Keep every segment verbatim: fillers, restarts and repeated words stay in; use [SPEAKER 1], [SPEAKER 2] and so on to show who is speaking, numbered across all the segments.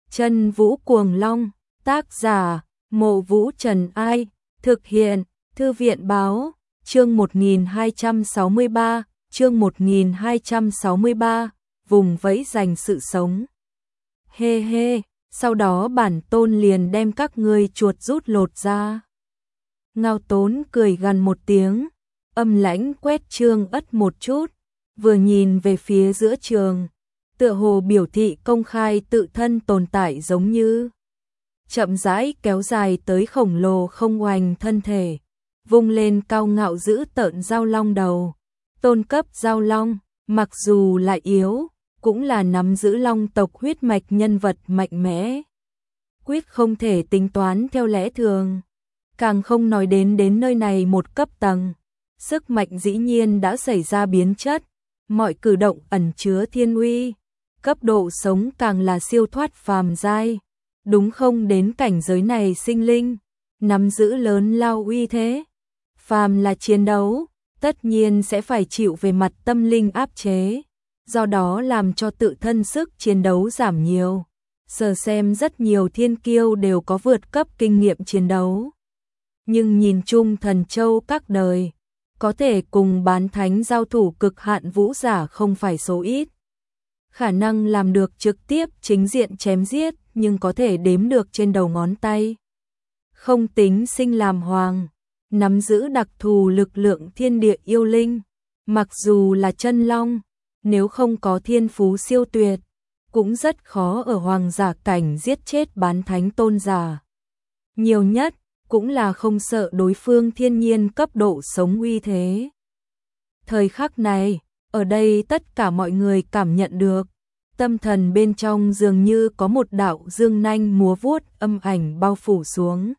[SPEAKER 1] Chân Vũ Cuồng Long, tác giả, Mộ Vũ Trần Ai, thực hiện, Thư viện Báo, chương một nghìn hai trăm sáu mươi ba, chương một nghìn hai trăm sáu mươi ba, vùng vẫy giành sự sống. Hê hê, sau đó bản tôn liền đem các ngươi chuột rút lột ra. Ngao Tốn cười gằn một tiếng, âm lãnh quét Trương Ất một chút, vừa nhìn về phía giữa trường, tựa hồ biểu thị công khai tự thân tồn tại giống như chậm rãi kéo dài tới khổng lồ không oành thân thể, vung lên cao ngạo giữ tợn giao long đầu. Tôn cấp giao long, mặc dù lại yếu, cũng là nắm giữ long tộc huyết mạch nhân vật mạnh mẽ. Quyết không thể tính toán theo lẽ thường, càng không nói đến đến nơi này một cấp tầng. Sức mạnh dĩ nhiên đã xảy ra biến chất, mọi cử động ẩn chứa thiên uy, cấp độ sống càng là siêu thoát phàm giai. Đúng không, đến cảnh giới này sinh linh, nắm giữ lớn lao uy thế. Phàm là chiến đấu, tất nhiên sẽ phải chịu về mặt tâm linh áp chế, do đó làm cho tự thân sức chiến đấu giảm nhiều. Sở xem rất nhiều thiên kiêu đều có vượt cấp kinh nghiệm chiến đấu. Nhưng nhìn chung thần châu các đời, có thể cùng bán thánh giao thủ cực hạn vũ giả không phải số ít. Khả năng làm được trực tiếp chính diện chém giết, nhưng có thể đếm được trên đầu ngón tay. Không tính sinh làm hoàng, nắm giữ đặc thù lực lượng thiên địa yêu linh, mặc dù là chân long, nếu không có thiên phú siêu tuyệt, cũng rất khó ở hoàng giả cảnh giết chết bán thánh tôn giả. Nhiều nhất, cũng là không sợ đối phương thiên nhiên cấp độ sống uy thế. Thời khắc này, ở đây tất cả mọi người cảm nhận được, tâm thần bên trong dường như có một đạo dương nanh múa vuốt âm ảnh bao phủ xuống.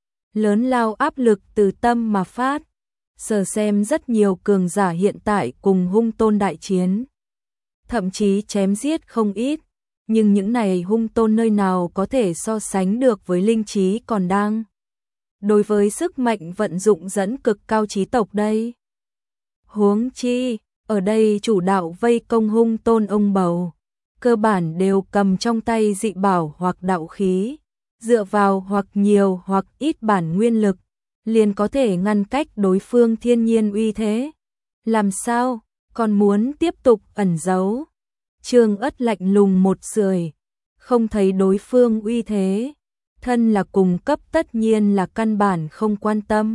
[SPEAKER 1] Lớn lao áp lực từ tâm mà phát. Sở xem rất nhiều cường giả hiện tại cùng hung tôn đại chiến, thậm chí chém giết không ít, nhưng những này hung tôn nơi nào có thể so sánh được với linh trí còn đang đối với sức mạnh vận dụng dẫn cực cao trí tộc đây. Huống chi, ở đây chủ đạo vây công hung tôn ông bầu, cơ bản đều cầm trong tay dị bảo hoặc đạo khí, dựa vào hoặc nhiều hoặc ít bản nguyên lực, liền có thể ngăn cách đối phương thiên nhiên uy thế. Làm sao, còn muốn tiếp tục ẩn giấu? Trương Ất lạnh lùng một sưởi, không thấy đối phương uy thế, thân là cùng cấp tất nhiên là căn bản không quan tâm.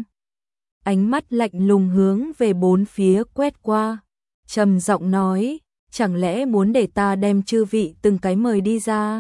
[SPEAKER 1] Ánh mắt lạnh lùng hướng về bốn phía quét qua, trầm giọng nói, chẳng lẽ muốn để ta đem chư vị từng cái mời đi ra?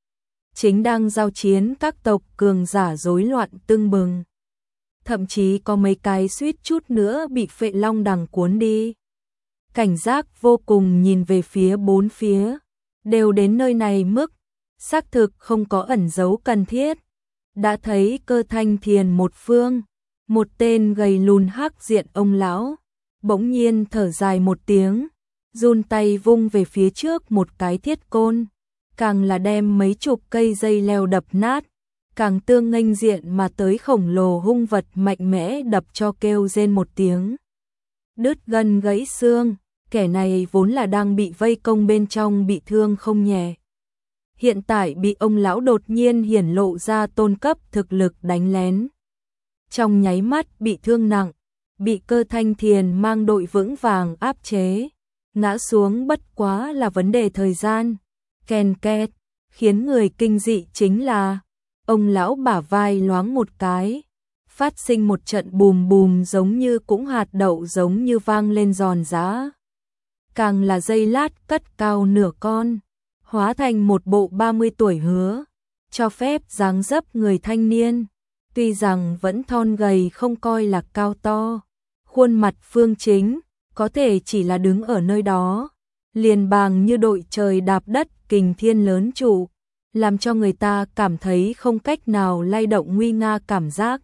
[SPEAKER 1] Chính đang giao chiến các tộc cường giả rối loạn tưng bừng, thậm chí có mấy cái suýt chút nữa bị phệ long đằng cuốn đi. Cảnh giác vô cùng nhìn về phía bốn phía, đều đến nơi này mức, xác thực không có ẩn giấu cần thiết. Đã thấy Cơ Thanh Thiền một phương, một tên gầy lùn hắc diện ông lão, bỗng nhiên thở dài một tiếng, run tay vung về phía trước một cái thiết côn, càng là đem mấy chục cây dây leo đập nát, càng tương nghênh diện mà tới khổng lồ hung vật mạnh mẽ đập cho kêu rên một tiếng. Đứt gân gãy xương, kẻ này vốn là đang bị vây công bên trong bị thương không nhẹ. Hiện tại bị ông lão đột nhiên hiển lộ ra tôn cấp thực lực đánh lén. Trong nháy mắt bị thương nặng, bị Cơ Thanh Thiền mang đội vững vàng áp chế, ngã xuống bất quá là vấn đề thời gian. Ken két, khiến người kinh dị chính là, ông lão bả vai loáng một cái, phát sinh một trận bùm bùm giống như cũng hạt đậu giống như vang lên giòn giã. Càng là giây lát cất cao nửa con, hóa thành một bộ ba mươi tuổi hứa, cho phép dáng dấp người thanh niên, tuy rằng vẫn thon gầy không coi là cao to, khuôn mặt phương chính, có thể chỉ là đứng ở nơi đó, liền bàng như đội trời đạp đất kình thiên lớn trụ, làm cho người ta cảm thấy không cách nào lay động nguy nga cảm giác.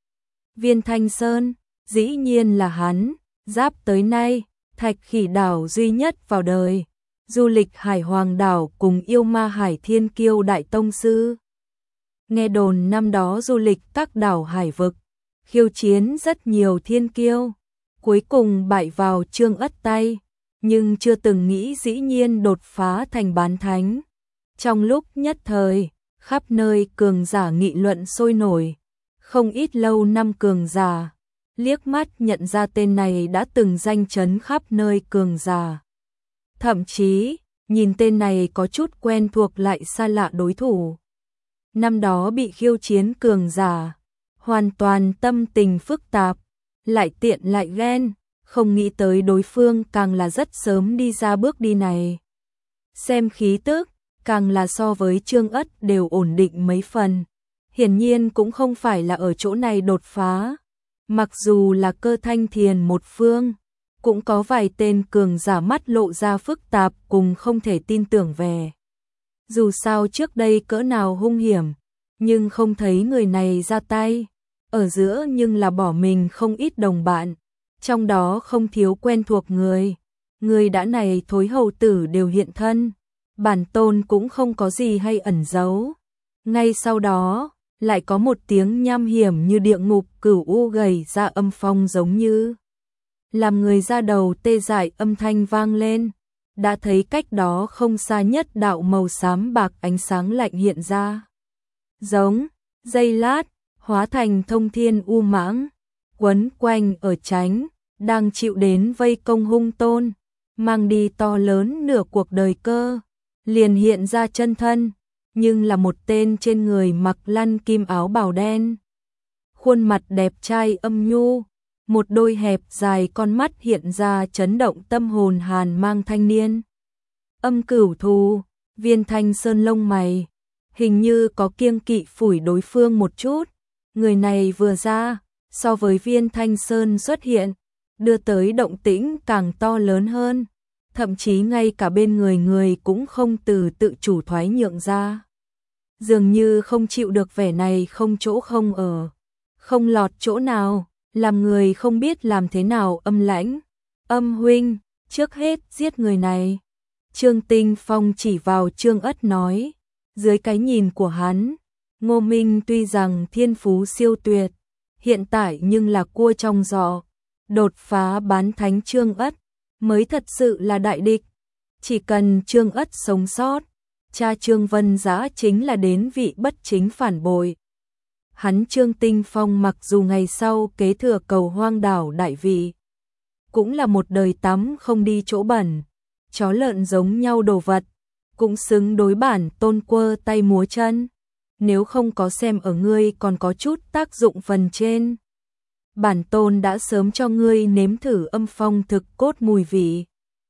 [SPEAKER 1] Viên Thanh Sơn, dĩ nhiên là hắn, giáp tới nay, Thạch Khỉ đảo duy nhất vào đời, du lịch Hải Hoàng đảo cùng yêu ma Hải Thiên Kiêu đại tông sư. Nghe đồn năm đó du lịch các đảo hải vực, khiêu chiến rất nhiều thiên kiêu, cuối cùng bại vào Trương Ất tay, nhưng chưa từng nghĩ dĩ nhiên đột phá thành bán thánh. Trong lúc nhất thời, khắp nơi cường giả nghị luận sôi nổi, không ít lâu năm cường giả, liếc mắt nhận ra tên này đã từng danh chấn khắp nơi cường giả. Thậm chí, nhìn tên này có chút quen thuộc lại xa lạ đối thủ. Năm đó bị khiêu chiến cường giả, hoàn toàn tâm tình phức tạp, lại tiện lại ghen, không nghĩ tới đối phương càng là rất sớm đi ra bước đi này. Xem khí tức, càng là so với Trương Ất đều ổn định mấy phần. Hiển nhiên cũng không phải là ở chỗ này đột phá. Mặc dù là Cơ Thanh Thiền một phương, cũng có vài tên cường giả mắt lộ ra phức tạp cùng không thể tin tưởng về. Dù sao trước đây cỡ nào hung hiểm, nhưng không thấy người này ra tay. Ở giữa nhưng là bỏ mình không ít đồng bạn, trong đó không thiếu quen thuộc người. Người đã này thối hầu tử đều hiện thân, bản tôn cũng không có gì hay ẩn giấu. Ngay sau đó, lại có một tiếng nham hiểm như địa ngục cửu u gầy ra âm phong giống như làm người ra đầu tê dại âm thanh vang lên. Đã thấy cách đó không xa nhất đạo màu xám bạc ánh sáng lạnh hiện ra. Giống, giây lát, hóa thành thông thiên u mãng, quấn quanh ở tránh, đang chịu đến vây công hung tôn, mang đi to lớn nửa cuộc đời cơ, liền hiện ra chân thân, nhưng là một tên trên người mặc lăn kim áo bào đen. Khuôn mặt đẹp trai âm nhu, một đôi hẹp dài con mắt hiện ra chấn động tâm hồn hàn mang thanh niên. Âm Cửu Thù, Viên Thanh Sơn lông mày, hình như có kiêng kỵ phủi đối phương một chút. Người này vừa ra, so với Viên Thanh Sơn xuất hiện, đưa tới động tĩnh càng to lớn hơn. Thậm chí ngay cả bên người người cũng không từ tự chủ thoái nhượng ra. Dường như không chịu được vẻ này không chỗ không ở, không lọt chỗ nào, làm người không biết làm thế nào âm lãnh. Âm huynh, trước hết giết người này. Trương Tinh Phong chỉ vào Trương Ất nói, dưới cái nhìn của hắn, Ngô Minh tuy rằng thiên phú siêu tuyệt, hiện tại nhưng là cua trong giỏ, đột phá bán thánh Trương Ất mới thật sự là đại địch. Chỉ cần Trương Ất sống sót, cha Trương Vân Giã chính là đến vị bất chính phản bội. Hắn Trương Tinh Phong mặc dù ngày sau kế thừa Cầu Hoang đảo đại vị, cũng là một đời tắm không đi chỗ bẩn, chó lợn giống nhau đồ vật, cũng xứng đối bản tôn quơ tay múa chân. Nếu không có xem ở ngươi còn có chút tác dụng phần trên, bản tôn đã sớm cho ngươi nếm thử âm phong thực cốt mùi vị.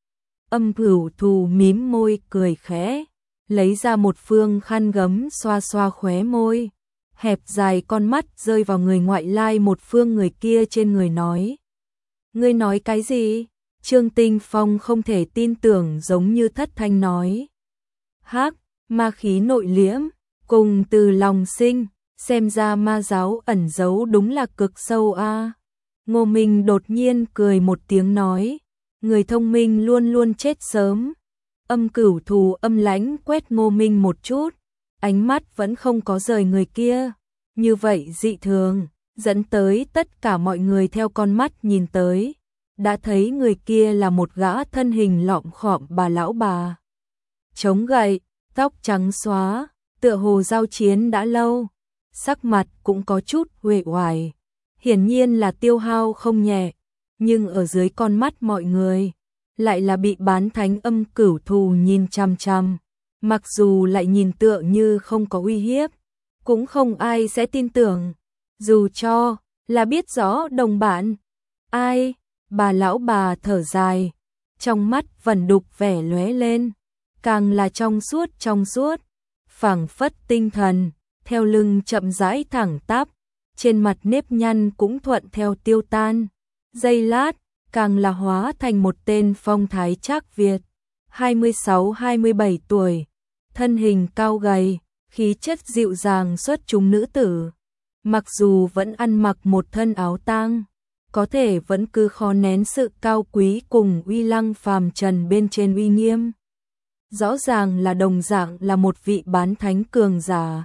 [SPEAKER 1] Âm Cửu Thù mím môi cười khẽ, lấy ra một phương khăn gấm xoa xoa khóe môi, hẹp dài con mắt rơi vào người ngoại lai một phương người kia trên người nói. Ngươi nói cái gì? Trương Tinh Phong không thể tin tưởng giống như thất thanh nói. Hắc, ma khí nội liễm, cùng từ lòng sinh, xem ra ma giáo ẩn giấu đúng là cực sâu a. À. Ngô Minh đột nhiên cười một tiếng nói, người thông minh luôn luôn chết sớm. Âm Cửu Thù âm lãnh quét Ngô Minh một chút, ánh mắt vẫn không có rời người kia. Như vậy dị thường, dẫn tới tất cả mọi người theo con mắt nhìn tới. Đã thấy người kia là một gã thân hình lọm khọm bà lão bà. Chống gậy, tóc trắng xóa, tựa hồ giao chiến đã lâu. Sắc mặt cũng có chút uể oải, hiển nhiên là tiêu hao không nhẹ, nhưng ở dưới con mắt mọi người, lại là bị bán thánh Âm Cửu Thù nhìn chằm chằm. Mặc dù lại nhìn tựa như không có uy hiếp, cũng không ai sẽ tin tưởng, dù cho là biết rõ đồng bạn. Ai? Bà lão bà thở dài, trong mắt vẩn đục vẻ lóe lên, càng là trong suốt trong suốt, phảng phất tinh thần, theo lưng chậm rãi thẳng tắp, trên mặt nếp nhăn cũng thuận theo tiêu tan. Giây lát, càng là hóa thành một tên phong thái trác Việt, hai mươi sáu hai mươi bảy tuổi, thân hình cao gầy, khí chất dịu dàng xuất chúng nữ tử. Mặc dù vẫn ăn mặc một thân áo tang, có thể vẫn cứ khó nén sự cao quý cùng uy lăng phàm trần bên trên uy nghiêm. Rõ ràng là đồng dạng là một vị bán thánh cường giả.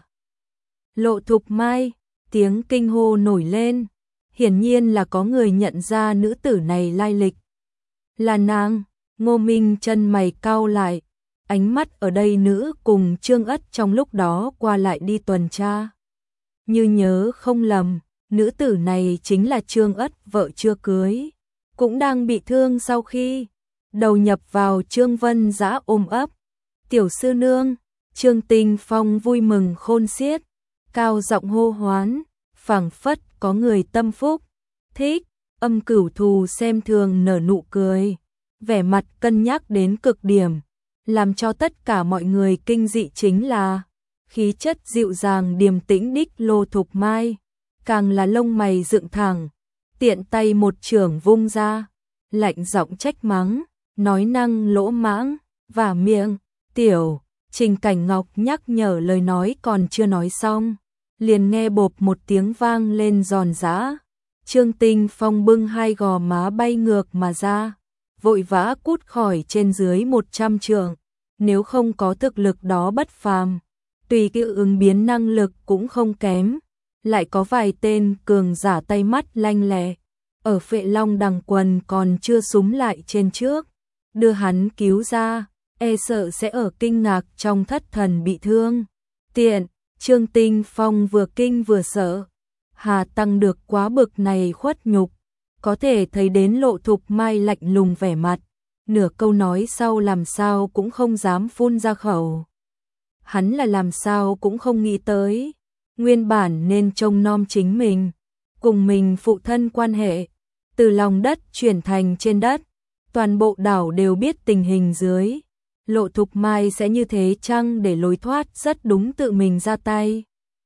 [SPEAKER 1] Lộ Thục Mai, tiếng kinh hô nổi lên, hiển nhiên là có người nhận ra nữ tử này lai lịch. Là nàng. Ngô Minh chân mày cau lại, Ánh mắt ở đây nữ cùng Trương Ất trong lúc đó qua lại đi tuần tra. Như nhớ không lầm, nữ tử này chính là Trương Ất vợ chưa cưới, cũng đang bị thương sau khi đầu nhập vào Trương Vân Dã ôm ấp. Tiểu sư nương, Trương Tinh Phong vui mừng khôn xiết, cao giọng hô hoán, phảng phất có người tâm phúc, thích. Âm Cửu Thù xem thường nở nụ cười, vẻ mặt cân nhắc đến cực điểm, làm cho tất cả mọi người kinh dị chính là khí chất dịu dàng điềm tĩnh đích Lô Thục Mai, càng là lông mày dựng thẳng, tiện tay một chưởng vung ra, lạnh giọng trách mắng, nói năng lỗ mãng, vả miệng. Tiểu Trình Cảnh Ngọc nhắc nhở lời nói còn chưa nói xong, liền nghe bộp một tiếng vang lên giòn giã. Trương Tinh Phong bưng hai gò má bay ngược mà ra, vội vã cút khỏi trên dưới một trăm trượng, nếu không có thực lực đó bất phàm, tùy cái ứng biến năng lực cũng không kém, lại có vài tên cường giả tay mắt lanh lẹ, ở Phệ Long đằng quần còn chưa súm lại trên trước, đưa hắn cứu ra, e sợ sẽ ở kinh ngạc trong thất thần bị thương. Tiện, Trương Tinh Phong vừa kinh vừa sợ. Hà Tăng được quá bực này khuất nhục, có thể thấy đến Lộ Thục Mai lạnh lùng vẻ mặt, nửa câu nói sau làm sao cũng không dám phun ra khẩu. Hắn là làm sao cũng không nghĩ tới, nguyên bản nên trông nom chính mình, cùng mình phụ thân quan hệ, từ lòng đất chuyển thành trên đất, toàn bộ đảo đều biết tình hình dưới. Lộ Thục Mai sẽ như thế chăng để lối thoát rất đúng tự mình ra tay.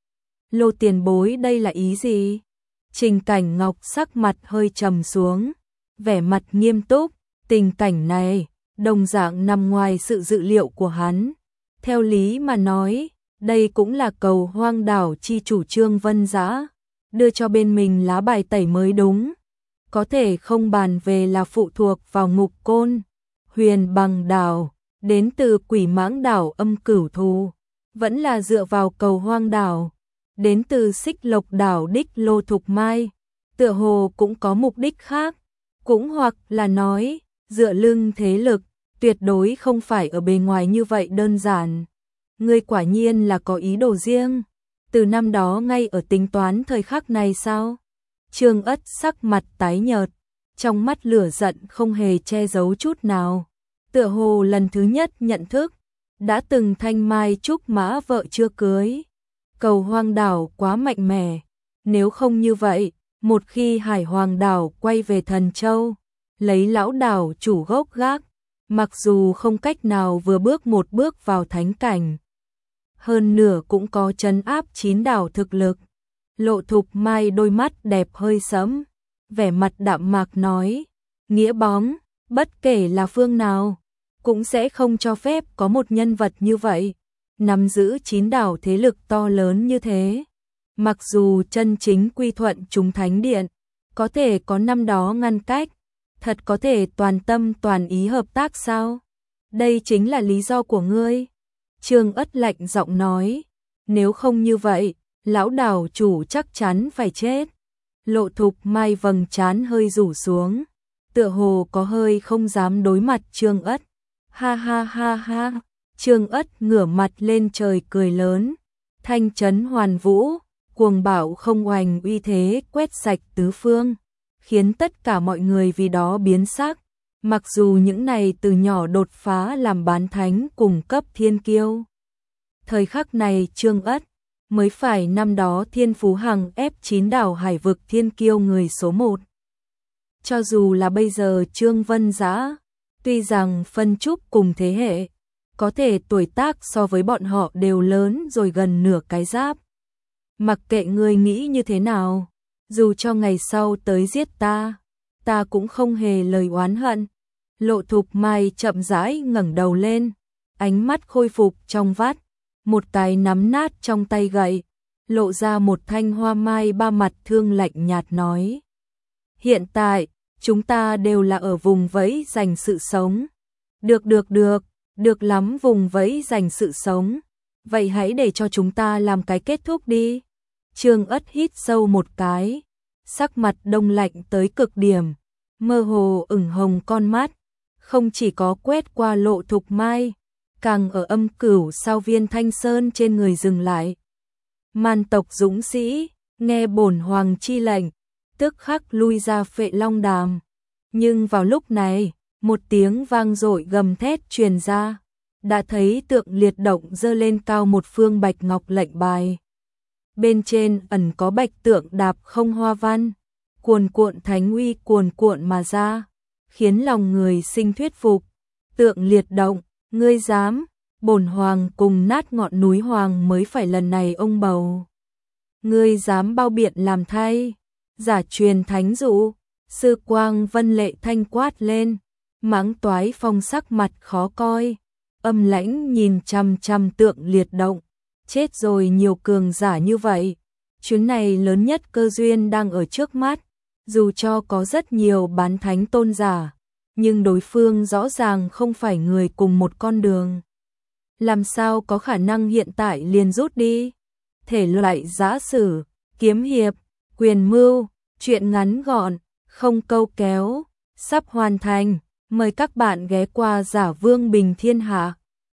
[SPEAKER 1] Lô tiền bối đây là ý gì? Trình Cảnh Ngọc sắc mặt hơi trầm xuống, vẻ mặt nghiêm túc, tình cảnh này, đồng dạng nằm ngoài sự dự liệu của hắn. Theo lý mà nói, đây cũng là cầu hoang đảo chi chủ Trương Vân Dã, đưa cho bên mình lá bài tẩy mới đúng. Có thể không bàn về là phụ thuộc vào Ngục Côn, Huyền Bằng đảo, đến từ Quỷ Mãng đảo Âm Cửu Thù, vẫn là dựa vào cầu hoang đảo. Đến từ Xích Lộc đảo đích Lô Thục Mai, tựa hồ cũng có mục đích khác, cũng hoặc là nói, dựa lưng thế lực, tuyệt đối không phải ở bề ngoài như vậy đơn giản. Ngươi quả nhiên là có ý đồ riêng, từ năm đó ngay ở tính toán thời khắc này sao? Trương Ất sắc mặt tái nhợt, trong mắt lửa giận không hề che giấu chút nào, tựa hồ lần thứ nhất nhận thức, đã từng thanh mai trúc mã vợ chưa cưới. Cầu hoang đảo quá mạnh mẽ, nếu không như vậy, một khi Hải Hoàng đảo quay về Thần Châu, lấy lão đảo chủ gốc gác, mặc dù không cách nào vừa bước một bước vào thánh cảnh, hơn nửa cũng có trấn áp chín đảo thực lực. Lộ Thục Mai đôi mắt đẹp hơi sẫm, vẻ mặt đạm mạc nói, nghĩa bóng, bất kể là phương nào, cũng sẽ không cho phép có một nhân vật như vậy nắm giữ chín đảo thế lực to lớn như thế. Mặc dù chân chính quy thuận chúng thánh điện, có thể có năm đó ngăn cách, thật có thể toàn tâm toàn ý hợp tác sao? Đây chính là lý do của ngươi. Trương Ất lạnh giọng nói, nếu không như vậy, lão đảo chủ chắc chắn phải chết. Lộ Thục Mai vầng trán hơi rủ xuống, tựa hồ có hơi không dám đối mặt Trương Ất. Ha ha ha ha. Trương Ất ngửa mặt lên trời cười lớn, thanh chấn hoàn vũ, cuồng bạo không oành uy thế quét sạch tứ phương, khiến tất cả mọi người vì đó biến sắc. Mặc dù những này từ nhỏ đột phá làm bán thánh cùng cấp thiên kiêu, thời khắc này Trương Ất mới phải năm đó thiên phú hằng ép chín đảo hải vực thiên kiêu người số một. Cho dù là bây giờ Trương Vân Dã, tuy rằng phân trúc cùng thế hệ, có thể tuổi tác so với bọn họ đều lớn rồi gần nửa cái giáp. Mặc kệ ngươi nghĩ như thế nào, dù cho ngày sau tới giết ta, ta cũng không hề lời oán hận. Lộ Thục Mai chậm rãi ngẩng đầu lên, ánh mắt khôi phục trong vắt, một cái nắm nát trong tay gậy, lộ ra một thanh hoa mai ba mặt thương lạnh nhạt nói. Hiện tại, chúng ta đều là ở vùng vẫy giành sự sống. Được được được, được lắm vùng vẫy giành sự sống. Vậy hãy để cho chúng ta làm cái kết thúc đi. Trương Ất hít sâu một cái, sắc mặt đông lạnh tới cực điểm, mơ hồ ửng hồng con mắt, không chỉ có quét qua Lộ Thục Mai, càng ở âm cửu sao viên Thanh Sơn trên người dừng lại. Man tộc dũng sĩ, nghe bổn hoàng chi lệnh, tức khắc lui ra Phệ Long Đàm. Nhưng vào lúc này, một tiếng vang dội gầm thét truyền ra, đã thấy Tượng Liệt Động giơ lên cao một phương bạch ngọc lệnh bài. Bên trên ẩn có bạch tượng đạp không hoa văn, cuồn cuộn thánh uy cuồn cuộn mà ra, khiến lòng người sinh thuyết phục. Tượng Liệt Động, ngươi dám, bổn hoàng cùng nát ngọn núi hoàng mới phải lần này ông bầu. Ngươi dám bao biện làm thay, giả truyền thánh dụ. Sư Quang Vân Lệ thanh quát lên, Mãng Toái Phong sắc mặt khó coi, âm lãnh nhìn chằm chằm Tượng Liệt Động. Chết rồi, nhiều cường giả như vậy, chuyến này lớn nhất cơ duyên đang ở trước mắt, dù cho có rất nhiều bán thánh tôn giả, nhưng đối phương rõ ràng không phải người cùng một con đường. Làm sao có khả năng hiện tại liền rút đi? Thể loại giã sử, kiếm hiệp, quyền mưu, truyện ngắn gọn, không câu kéo, sắp hoàn thành. Mời các bạn ghé qua Giả Vương Bình Thiên Hạ.